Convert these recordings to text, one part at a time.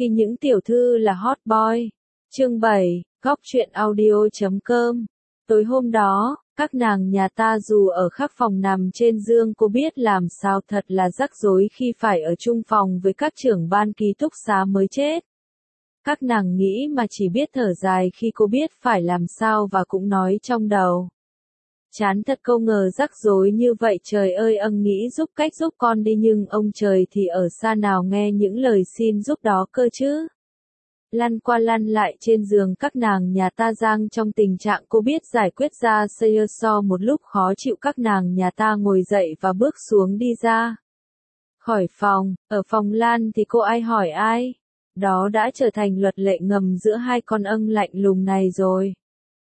Khi những tiểu thư là hot boy. Chương 7, góc truyện audio.com. Tối hôm đó, các nàng nhà ta dù ở khắc phòng nằm trên giường, cô biết làm sao thật là rắc rối khi phải ở chung phòng với các trưởng ban ký túc xá mới chết. Các nàng nghĩ mà chỉ biết thở dài khi cô biết phải làm sao, và cũng nói trong đầu. Chán thật, câu ngờ rắc rối như vậy, trời ơi, nghĩ giúp con đi, nhưng ông trời thì ở xa nào nghe những lời xin giúp đó cơ chứ. Lăn qua lăn lại trên giường các nàng nhà ta giang trong tình trạng cô biết giải quyết ra so một lúc khó chịu, các nàng nhà ta ngồi dậy và bước xuống đi ra khỏi phòng. Ở phòng Lan thì cô ai hỏi ai. Đó đã trở thành luật lệ ngầm giữa hai con âng lạnh lùng này rồi.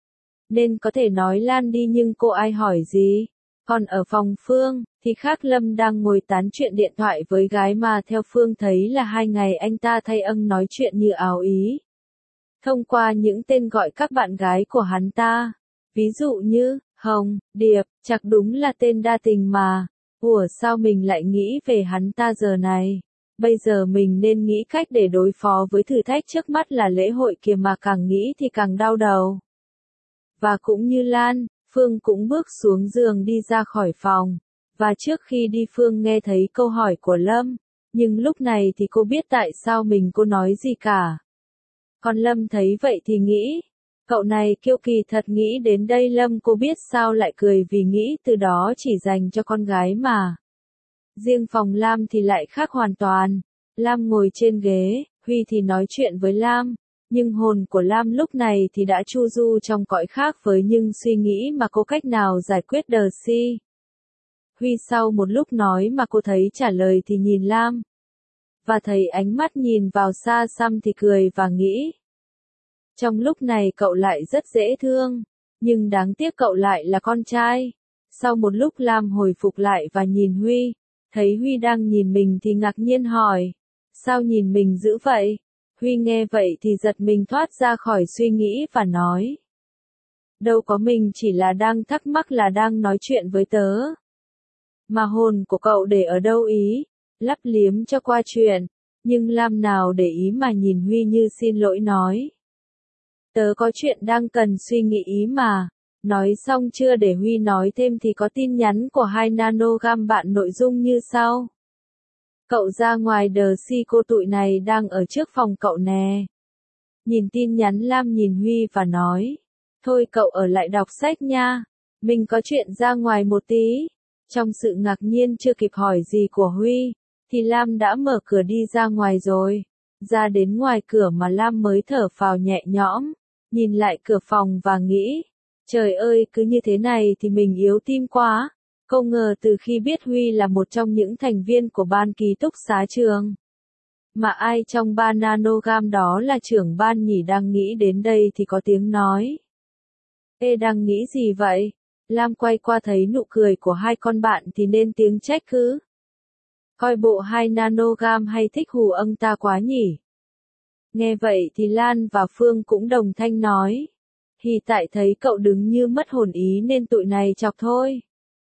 Nên có thể nói Lan đi, nhưng cô ai hỏi gì. Còn ở phòng Phương, thì khác, Lâm đang ngồi tán chuyện điện thoại với gái mà theo Phương thấy là 2 ngày anh ta thay nói chuyện như ảo ý. Thông qua những tên gọi các bạn gái của hắn ta. Ví dụ như, Hồng, Điệp, chắc đúng là tên đa tình mà. Ủa sao mình lại nghĩ về hắn ta giờ này? Bây giờ mình nên nghĩ cách để đối phó với thử thách trước mắt là lễ hội kìa, mà càng nghĩ thì càng đau đầu. Và cũng như Lan, Phương cũng bước xuống giường đi ra khỏi phòng. Và trước khi đi Phương nghe thấy câu hỏi của Lâm. Nhưng lúc này thì cô biết tại sao cô nói gì cả. Còn Lâm thấy vậy thì nghĩ. Cậu này kiêu kỳ thật, nghĩ đến đây Lâm cô biết sao lại cười, vì nghĩ từ đó chỉ dành cho con gái mà. Riêng phòng Lam thì lại khác hoàn toàn. Lam ngồi trên ghế, Huy thì nói chuyện với Lam. Nhưng hồn của Lam lúc này thì đã chu du trong cõi khác với những suy nghĩ mà cô cách nào giải quyết đờ si. Huy sau một lúc nói mà cô thấy trả lời thì nhìn Lam. Và thấy ánh mắt nhìn vào xa xăm thì cười và nghĩ. Trong lúc này cậu lại rất dễ thương. Nhưng đáng tiếc cậu lại là con trai. Sau một lúc Lam hồi phục lại và nhìn Huy. Thấy Huy đang nhìn mình thì ngạc nhiên hỏi. Sao nhìn mình dữ vậy? Huy nghe vậy thì giật mình thoát ra khỏi suy nghĩ và nói. Đâu có, mình chỉ là đang thắc mắc là đang nói chuyện với tớ. Mà hồn của cậu để ở đâu ý? Lắp liếm cho qua chuyện. Nhưng Lam nào để ý mà nhìn Huy như xin lỗi nói. Tớ có chuyện đang cần suy nghĩ ý mà. Nói xong chưa để Huy nói thêm thì có tin nhắn của 2 nanogam bạn, nội dung như sau. Cậu ra ngoài đờ si, cô tụi này đang ở trước phòng cậu nè. Nhìn tin nhắn Lam nhìn Huy và nói. Thôi cậu ở lại đọc sách nha. Mình có chuyện ra ngoài một tí. Trong sự ngạc nhiên chưa kịp hỏi gì của Huy, thì Lam đã mở cửa đi ra ngoài rồi. Ra đến ngoài cửa mà Lam mới thở phào nhẹ nhõm. Nhìn lại cửa phòng và nghĩ. Trời ơi, cứ như thế này thì mình yếu tim quá. Không ngờ từ khi biết Huy là một trong những thành viên của ban ký túc xá trường. Mà ai trong 3 nanogam đó là trưởng ban nhỉ? Đang nghĩ đến đây thì có tiếng nói. Ê, đang nghĩ gì vậy? Lam quay qua thấy nụ cười của 2 con bạn thì nên tiếng trách cứ. Coi bộ 2 nanogam hay thích hù ông ta quá nhỉ? Nghe vậy thì Lan và Phương cũng đồng thanh nói. Thì tại thấy cậu đứng như mất hồn ý nên tụi này chọc thôi.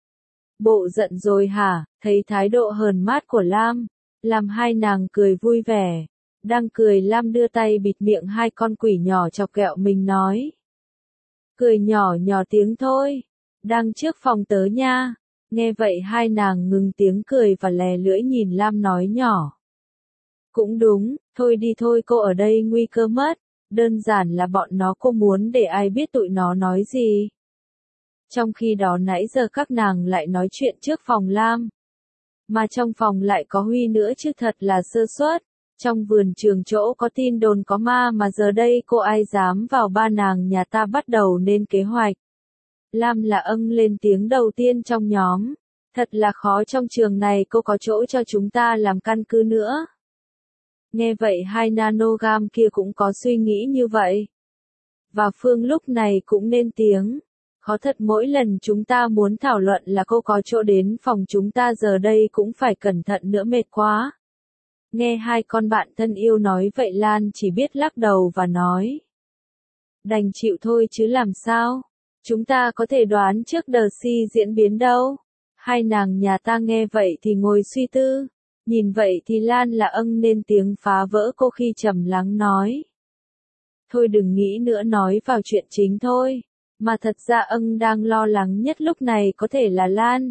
Bộ giận rồi hả? Thấy thái độ hờn mát của Lam, làm 2 nàng cười vui vẻ. Đang cười Lam đưa tay bịt miệng 2 con quỷ nhỏ chọc ghẹo mình nói. Cười nhỏ nhỏ tiếng thôi. Đang trước phòng tớ nha. Nghe vậy 2 nàng ngừng tiếng cười và lè lưỡi nhìn Lam nói nhỏ. Cũng đúng, thôi đi thôi, cô ở đây nguy cơ mất. Đơn giản là bọn nó, cô muốn để ai biết tụi nó nói gì. Trong khi đó nãy giờ các nàng lại nói chuyện trước phòng Lam. Mà trong phòng lại có Huy nữa chứ, thật là sơ suất. Trong vườn trường chỗ có tin đồn có ma mà giờ đây cô ai dám vào 3 nàng nhà ta bắt đầu nên kế hoạch. Lam là lên tiếng đầu tiên trong nhóm. Thật là khó, trong trường này cô có chỗ cho chúng ta làm căn cứ nữa. Nghe vậy 2 nanogam kia cũng có suy nghĩ như vậy. Và Phương lúc này cũng lên tiếng. Khó thật, mỗi lần chúng ta muốn thảo luận là cô có chỗ đến phòng chúng ta, giờ đây cũng phải cẩn thận nữa, mệt quá. Nghe 2 con bạn thân yêu nói vậy Lan chỉ biết lắc đầu và nói. Đành chịu thôi chứ làm sao. Chúng ta có thể đoán trước đờ si diễn biến đâu. 2 nàng nhà ta nghe vậy thì ngồi suy tư. Nhìn vậy thì Lan là âng nên tiếng phá vỡ cô khi trầm lắng nói. Thôi đừng nghĩ nữa, nói vào chuyện chính thôi. Mà thật ra âng đang lo lắng nhất lúc này có thể là Lan.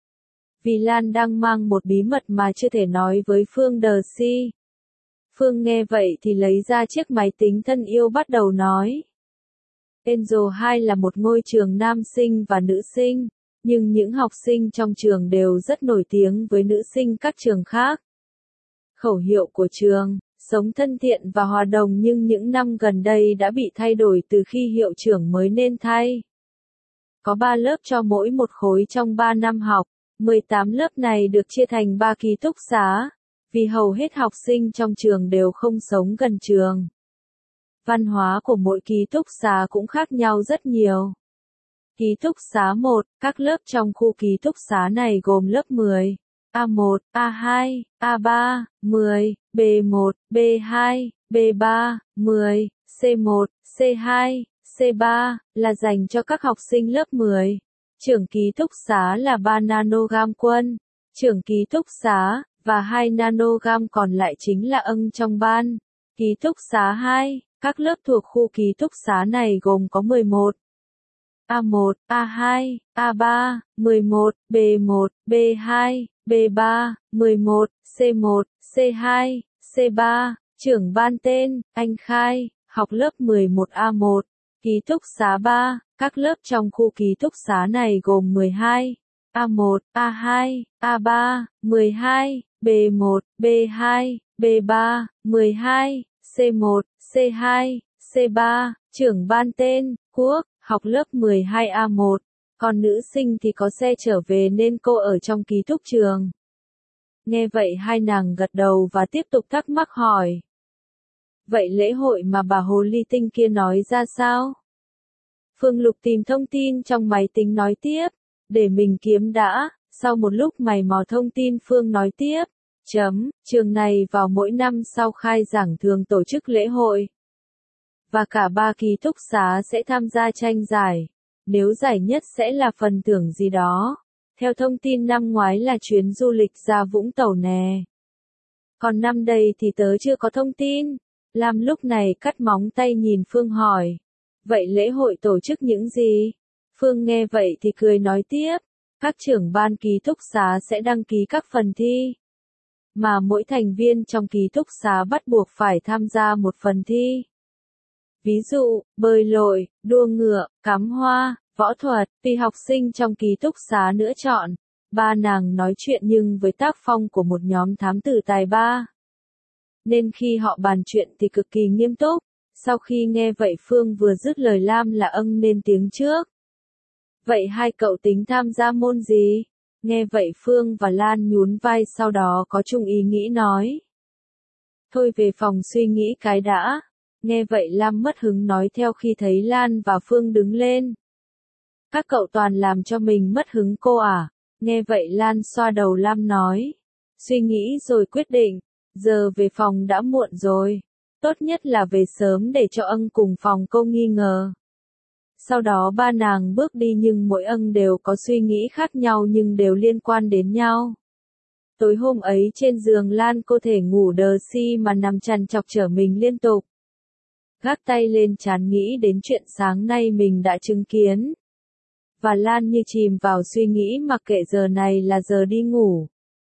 Vì Lan đang mang một bí mật mà chưa thể nói với Phương Darcy. Phương nghe vậy thì lấy ra chiếc máy tính thân yêu bắt đầu nói. Angel 2 là một ngôi trường nam sinh và nữ sinh, nhưng những học sinh trong trường đều rất nổi tiếng với nữ sinh các trường khác. Khẩu hiệu của trường, sống thân thiện và hòa đồng, nhưng những năm gần đây đã bị thay đổi từ khi hiệu trưởng mới nên thay. Có 3 lớp cho mỗi một khối trong 3 năm học, 18 lớp này được chia thành 3 ký túc xá, vì hầu hết học sinh trong trường đều không sống gần trường. Văn hóa của mỗi ký túc xá cũng khác nhau rất nhiều. Ký túc xá 1, các lớp trong khu ký túc xá này gồm lớp 10, A1, A2, A3, 10, B1, B2, B3, 10, C1, C2, C3, là dành cho các học sinh lớp 10. Trưởng ký túc xá là 3 nanogam quân, trưởng ký túc xá, và 2 nanogam còn lại chính là âng trong ban. Ký túc xá 2, các lớp thuộc khu ký túc xá này gồm có 11. A1, A2, A3, 11, B1, B2, B3, 11, C1, C2, C3, trưởng ban tên, anh Khai, học lớp 11A1, ký túc xá 3, các lớp trong khu ký túc xá này gồm 12, A1, A2, A3, 12, B1, B2, B3, 12, C1, C2, C3, trưởng ban tên, Quốc, học lớp 12A1, còn nữ sinh thì có xe trở về nên cô ở trong ký túc trường. Nghe vậy hai nàng gật đầu và tiếp tục thắc mắc hỏi. Vậy lễ hội mà bà Hồ Ly Tinh kia nói ra sao? Phương Lục tìm thông tin trong máy tính nói tiếp, để mình kiếm đã, sau một lúc mày mò thông tin Phương nói tiếp. Trường này vào mỗi năm sau khai giảng thường tổ chức lễ hội. Và cả 3 ký túc xá sẽ tham gia tranh giải. Nếu giải nhất sẽ là phần thưởng gì đó. Theo thông tin năm ngoái là chuyến du lịch ra Vũng Tàu nè. Còn năm đây thì tớ chưa có thông tin. Lam lúc này cắt móng tay nhìn Phương hỏi. Vậy lễ hội tổ chức những gì? Phương nghe vậy thì cười nói tiếp. Các trưởng ban ký túc xá sẽ đăng ký các phần thi. Mà mỗi thành viên trong ký túc xá bắt buộc phải tham gia một phần thi. Ví dụ, bơi lội, đua ngựa, cắm hoa, võ thuật, tùy học sinh trong ký túc xá nữa chọn. Ba nàng nói chuyện nhưng với tác phong của một nhóm thám tử tài ba. Nên khi họ bàn chuyện thì cực kỳ nghiêm túc. Sau khi nghe vậy Phương vừa dứt lời Lam là âng lên tiếng trước. Vậy hai cậu tính tham gia môn gì? Nghe vậy Phương và Lan nhún vai sau đó có chung ý nghĩ nói. Thôi về phòng suy nghĩ cái đã. Nghe vậy Lam mất hứng nói theo khi thấy Lan và Phương đứng lên. Các cậu toàn làm cho mình mất hứng cô à? Nghe vậy Lan xoa đầu Lam nói. Suy nghĩ rồi quyết định. Giờ về phòng đã muộn rồi. Tốt nhất là về sớm để cho âng cùng phòng cô nghi ngờ. Sau đó ba nàng bước đi nhưng mỗi âng đều có suy nghĩ khác nhau nhưng đều liên quan đến nhau. Tối hôm ấy trên giường Lan cô thể ngủ đờ si mà nằm trằn trọc trở mình liên tục. Gác tay lên trán nghĩ đến chuyện sáng nay mình đã chứng kiến. Và Lan như chìm vào suy nghĩ mặc kệ giờ này là giờ đi ngủ.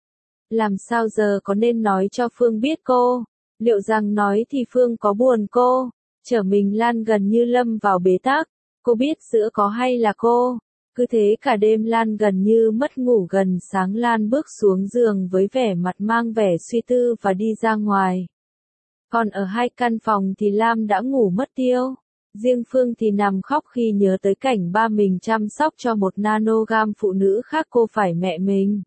Làm sao giờ có nên nói cho Phương biết cô? Liệu rằng nói thì Phương có buồn cô? Trở mình Lan gần như lâm vào bế tắc. Cô biết giữa có hay là cô? Cứ thế cả đêm Lan gần như mất ngủ, gần sáng Lan bước xuống giường với vẻ mặt mang vẻ suy tư và đi ra ngoài. Còn ở hai căn phòng thì Lam đã ngủ mất tiêu. Riêng Phương thì nằm khóc khi nhớ tới cảnh ba mình chăm sóc cho một nanogam phụ nữ khác cô phải mẹ mình.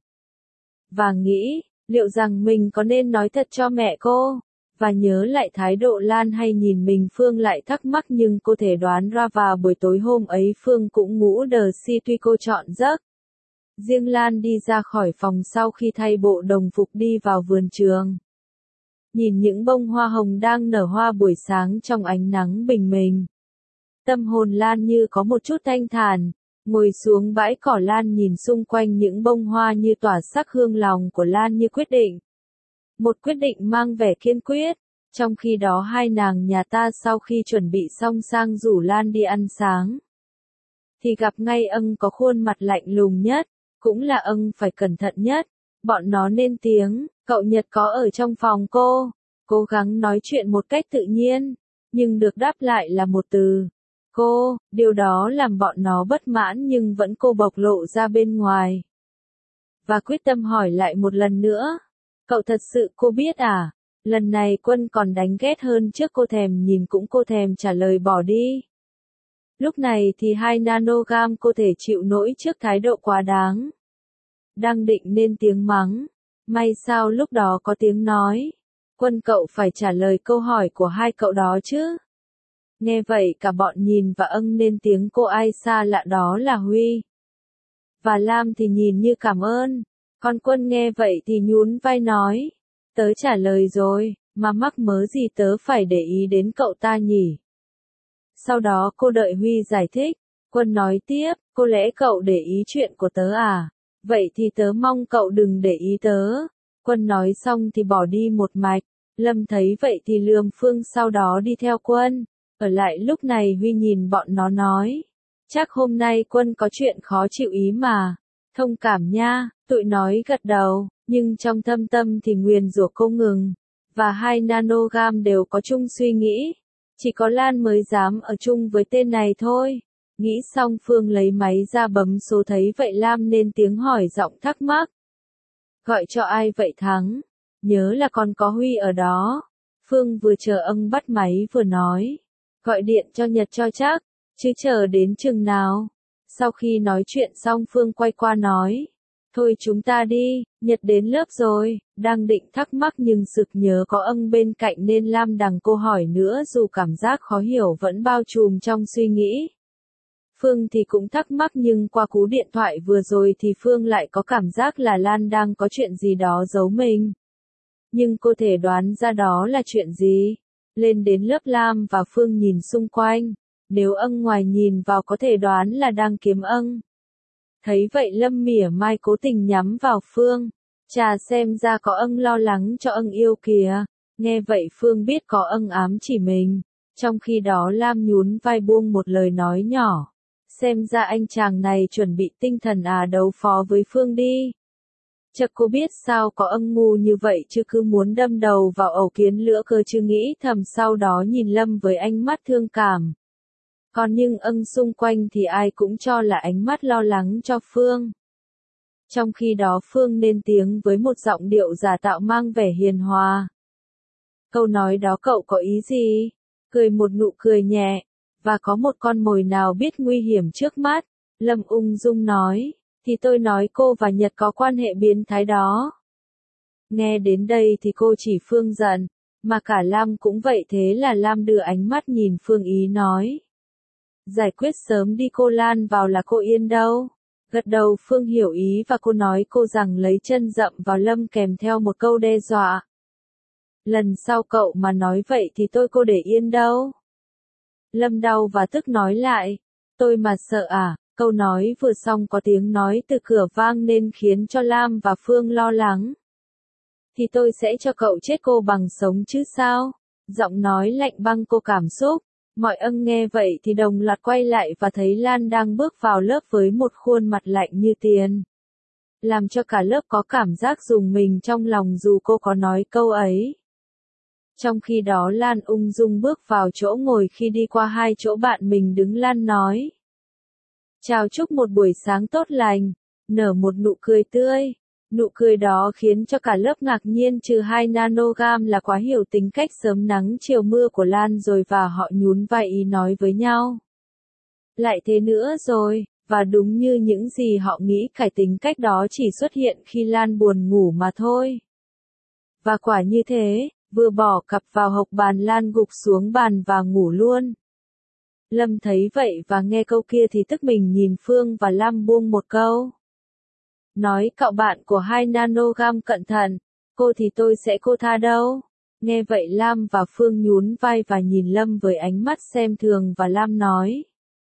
Và nghĩ, liệu rằng mình có nên nói thật cho mẹ cô? Và nhớ lại thái độ Lan hay nhìn mình Phương lại thắc mắc nhưng cô thể đoán ra vào buổi tối hôm ấy Phương cũng ngủ đờ si tuy cô chọn giấc. Riêng Lan đi ra khỏi phòng sau khi thay bộ đồng phục đi vào vườn trường. Nhìn những bông hoa hồng đang nở hoa buổi sáng trong ánh nắng bình minh. Tâm hồn Lan như có một chút thanh thản, ngồi xuống bãi cỏ Lan nhìn xung quanh những bông hoa như tỏa sắc hương lòng của Lan như quyết định. Một quyết định mang vẻ kiên quyết. Trong khi đó hai nàng nhà ta sau khi chuẩn bị xong sang rủ Lan đi ăn sáng. Thì gặp ngay ân có khuôn mặt lạnh lùng nhất, cũng là ân phải cẩn thận nhất. Bọn nó lên tiếng, cậu Nhật có ở trong phòng cô. Cố gắng nói chuyện một cách tự nhiên, nhưng được đáp lại là một từ. Cô, điều đó làm bọn nó bất mãn nhưng vẫn cô bộc lộ ra bên ngoài. Và quyết tâm hỏi lại một lần nữa. Cậu thật sự cô biết à? Lần này Quân còn đánh ghét hơn trước, cô thèm nhìn cũng cô thèm trả lời bỏ đi. Lúc này thì 2 nanogam cô thể chịu nổi trước thái độ quá đáng. Đang định nên tiếng mắng. May sao lúc đó có tiếng nói. Quân cậu phải trả lời câu hỏi của hai cậu đó chứ. Nghe vậy cả bọn nhìn và nên tiếng cô ai xa lạ đó là Huy. Và Lam thì nhìn như cảm ơn. Còn Quân nghe vậy thì nhún vai nói. Tớ trả lời rồi, mà mắc mớ gì tớ phải để ý đến cậu ta nhỉ? Sau đó cô đợi Huy giải thích. Quân nói tiếp, có lẽ cậu để ý chuyện của tớ à? Vậy thì tớ mong cậu đừng để ý tớ. Quân nói xong thì bỏ đi một mạch. Lâm thấy vậy thì lườm Phương sau đó đi theo Quân. Ở lại lúc này Huy nhìn bọn nó nói. Chắc hôm nay Quân có chuyện khó chịu ý mà. Thông cảm nha, tụi nói gật đầu, nhưng trong thâm tâm thì nguyền rủa không ngừng. Và 2 nanogam đều có chung suy nghĩ. Chỉ có Lan mới dám ở chung với tên này thôi. Nghĩ xong Phương lấy máy ra bấm số, thấy vậy Lam nên tiếng hỏi giọng thắc mắc. Gọi cho ai vậy Thắng? Nhớ là còn có Huy ở đó. Phương vừa chờ bắt máy vừa nói. Gọi điện cho Nhật cho chắc, chứ chờ đến chừng nào. Sau khi nói chuyện xong Phương quay qua nói. Thôi chúng ta đi, Nhật đến lớp rồi. Đang định thắc mắc nhưng sực nhớ có bên cạnh nên Lam đằng cô hỏi nữa, dù cảm giác khó hiểu vẫn bao trùm trong suy nghĩ. Phương thì cũng thắc mắc nhưng qua cú điện thoại vừa rồi thì Phương lại có cảm giác là Lan đang có chuyện gì đó giấu mình. Nhưng cô thể đoán ra đó là chuyện gì. Lên đến lớp Lam và Phương nhìn xung quanh. Nếu ngoài nhìn vào có thể đoán là đang kiếm Thấy vậy Lâm mỉa mai cố tình nhắm vào Phương. Chà, xem ra có lo lắng cho yêu kìa. Nghe vậy Phương biết có ám chỉ mình. Trong khi đó Lam nhún vai buông một lời nói nhỏ. Xem ra anh chàng này chuẩn bị tinh thần đấu phó với Phương đi. Chắc cô biết sao có ngu như vậy chứ, cứ muốn đâm đầu vào ổ kiến lửa cơ chứ, nghĩ thầm sau đó nhìn Lâm với ánh mắt thương cảm. Còn nhưng xung quanh thì ai cũng cho là ánh mắt lo lắng cho Phương. Trong khi đó Phương lên tiếng với một giọng điệu giả tạo mang vẻ hiền hòa. Câu nói đó cậu có ý gì? Cười một nụ cười nhẹ. Và có một con mồi nào biết nguy hiểm trước mắt? Lâm ung dung nói. Thì tôi nói cô và Nhật có quan hệ biến thái đó. Nghe đến đây thì cô chỉ Phương giận. Mà cả Lam cũng vậy, thế là Lam đưa ánh mắt nhìn Phương ý nói. Giải quyết sớm đi, cô Lan vào là cô yên đâu. Gật đầu Phương hiểu ý và cô nói cô rằng lấy chân dậm vào Lâm kèm theo một câu đe dọa. Lần sau cậu mà nói vậy thì tôi cô để yên đâu. Lâm đau và tức nói lại. Tôi mà sợ à? Câu nói vừa xong có tiếng nói từ cửa vang nên khiến cho Lam và Phương lo lắng. Thì tôi sẽ cho cậu chết cô bằng sống chứ sao? Giọng nói lạnh băng cô cảm xúc. Mọi nghe vậy thì đồng loạt quay lại và thấy Lan đang bước vào lớp với một khuôn mặt lạnh như tiền. Làm cho cả lớp có cảm giác rùng mình trong lòng dù cô có nói câu ấy. Trong khi đó Lan ung dung bước vào chỗ ngồi, khi đi qua 2 chỗ bạn mình đứng Lan nói. Chào, chúc một buổi sáng tốt lành, nở một nụ cười tươi. Nụ cười đó khiến cho cả lớp ngạc nhiên, trừ 2 nanogam là quá hiểu tính cách sớm nắng chiều mưa của Lan rồi, và họ nhún vai ý nói với nhau. Lại thế nữa rồi, và đúng như những gì họ nghĩ, cái tính cách đó chỉ xuất hiện khi Lan buồn ngủ mà thôi. Và quả như thế, vừa bỏ cặp vào hộc bàn Lan gục xuống bàn và ngủ luôn. Lâm thấy vậy và nghe câu kia thì tức mình nhìn Phương và Lam buông một câu. Nói cậu bạn của 2 nanogam cẩn thận, cô thì tôi sẽ cô tha đâu. Nghe vậy Lam và Phương nhún vai và nhìn Lâm với ánh mắt xem thường và Lam nói.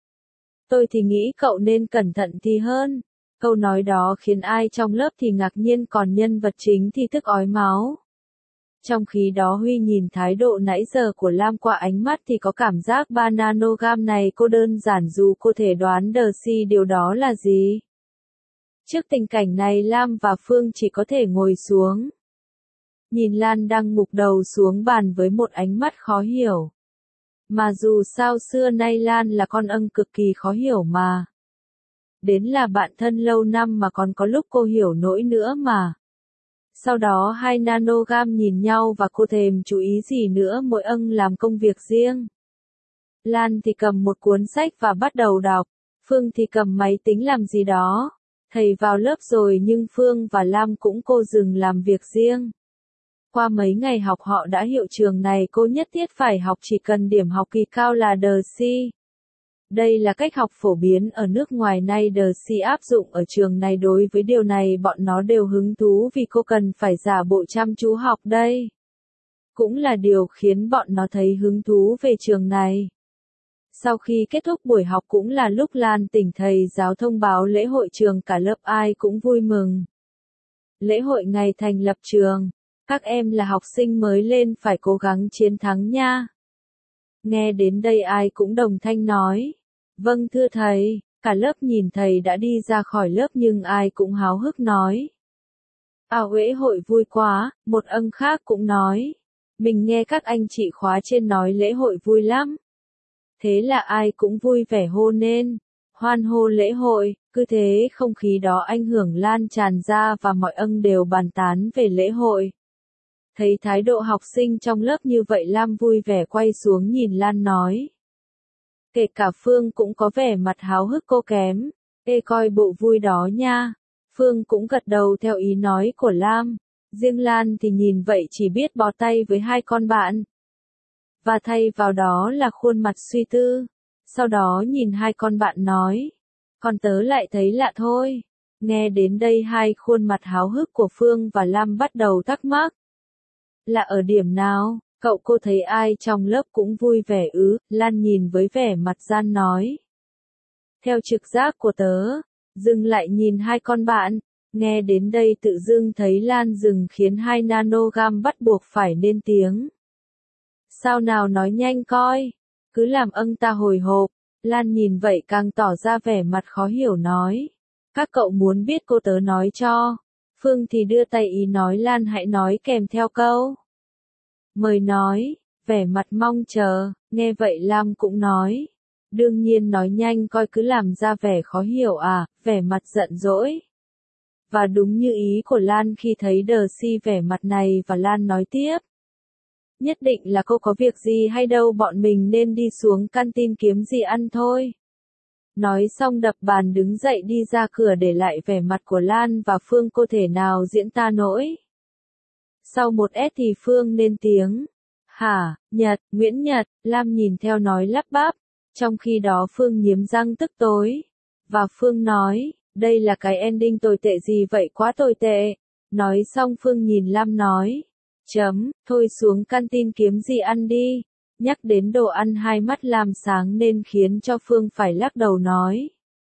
Tôi thì nghĩ cậu nên cẩn thận thì hơn. Câu nói đó khiến ai trong lớp thì ngạc nhiên, còn nhân vật chính thì tức ói máu. Trong khi đó Huy nhìn thái độ nãy giờ của Lam qua ánh mắt thì có cảm giác 3 nanogam này cô đơn giản dù cô thể đoán Darcy điều đó là gì. Trước tình cảnh này Lam và Phương chỉ có thể ngồi xuống. Nhìn Lan đang ngục đầu xuống bàn với một ánh mắt khó hiểu. Mà dù sao xưa nay Lan là con âng cực kỳ khó hiểu mà. Đến là bạn thân lâu năm mà còn có lúc cô hiểu nỗi nữa mà. Sau đó 2 nanogam nhìn nhau và cô thèm chú ý gì nữa mỗi âng làm công việc riêng. Lan thì cầm một cuốn sách và bắt đầu đọc, Phương thì cầm máy tính làm gì đó. Thầy vào lớp rồi nhưng Phương và Lam cũng cô dừng làm việc riêng. Qua mấy ngày học họ đã hiểu trường này cô nhất thiết phải học chỉ cần điểm học kỳ cao là Darcy. Đây là cách học phổ biến ở nước ngoài nay Darcy áp dụng ở trường này đối với điều này bọn nó đều hứng thú vì cô cần phải giả bộ chăm chú học đây. Cũng là điều khiến bọn nó thấy hứng thú về trường này. Sau khi kết thúc buổi học cũng là lúc Lan tỉnh thầy giáo thông báo lễ hội trường cả lớp ai cũng vui mừng. Lễ hội ngày thành lập trường. Các em là học sinh mới lên phải cố gắng chiến thắng nha. Nghe đến đây ai cũng đồng thanh nói. Vâng thưa thầy, cả lớp nhìn thầy đã đi ra khỏi lớp nhưng ai cũng háo hức nói. Lễ hội vui quá, một âng khác cũng nói. Mình nghe các anh chị khóa trên nói lễ hội vui lắm. Thế là ai cũng vui vẻ hô nên. Hoan hô lễ hội, cứ thế không khí đó ảnh hưởng lan tràn ra và mọi âng đều bàn tán về lễ hội. Thấy thái độ học sinh trong lớp như vậy Lam vui vẻ quay xuống nhìn Lan nói. Kể cả Phương cũng có vẻ mặt háo hức cô kém. Ê coi bộ vui đó nha. Phương cũng gật đầu theo ý nói của Lam. Riêng Lan thì nhìn vậy chỉ biết bó tay với 2 con bạn. Và thay vào đó là khuôn mặt suy tư. Sau đó nhìn 2 con bạn nói. Còn tớ lại thấy lạ thôi. Nghe đến đây 2 khuôn mặt háo hức của Phương và Lam bắt đầu thắc mắc. Là ở điểm nào? Cậu cô thấy ai trong lớp cũng vui vẻ ư? Lan nhìn với vẻ mặt gian nói. Theo trực giác của tớ, dừng lại nhìn 2 con bạn. Nghe đến đây tự dưng thấy Lan dừng khiến 2 nanogam bắt buộc phải lên tiếng. Sao nào nói nhanh coi, cứ làm âng ta hồi hộp. Lan nhìn vậy càng tỏ ra vẻ mặt khó hiểu nói. Các cậu muốn biết cô tớ nói cho. Phương thì đưa tay ý nói Lan hãy nói kèm theo câu. Mời nói, vẻ mặt mong chờ, nghe vậy Lam cũng nói. Đương nhiên nói nhanh coi cứ làm ra vẻ khó hiểu à, vẻ mặt giận dỗi. Và đúng như ý của Lan khi thấy Darcy vẻ mặt này và Lan nói tiếp. Nhất định là cô có việc gì hay đâu bọn mình nên đi xuống canteen kiếm gì ăn thôi. Nói xong đập bàn đứng dậy đi ra cửa để lại vẻ mặt của Lan và Phương cô thể nào diễn tả nổi. Sau một S thì Phương lên tiếng. Hả, Nhật, Nguyễn Nhật, Lam nhìn theo nói lắp bắp. Trong khi đó Phương nghiến răng tức tối. Và Phương nói, đây là cái ending tồi tệ gì vậy quá tồi tệ. Nói xong Phương nhìn Lam nói. Thôi xuống canteen kiếm gì ăn đi. Nhắc đến đồ ăn 2 mắt Lam sáng nên khiến cho Phương phải lắc đầu nói.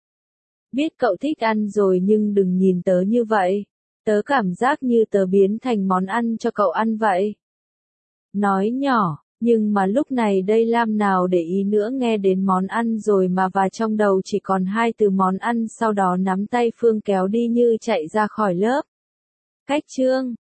Biết cậu thích ăn rồi nhưng đừng nhìn tớ như vậy. Tớ cảm giác như tớ biến thành món ăn cho cậu ăn vậy. Nói nhỏ, nhưng mà lúc này đây Lam nào để ý nữa nghe đến món ăn rồi mà và trong đầu chỉ còn 2 từ món ăn sau đó nắm tay Phương kéo đi như chạy ra khỏi lớp. Cách chương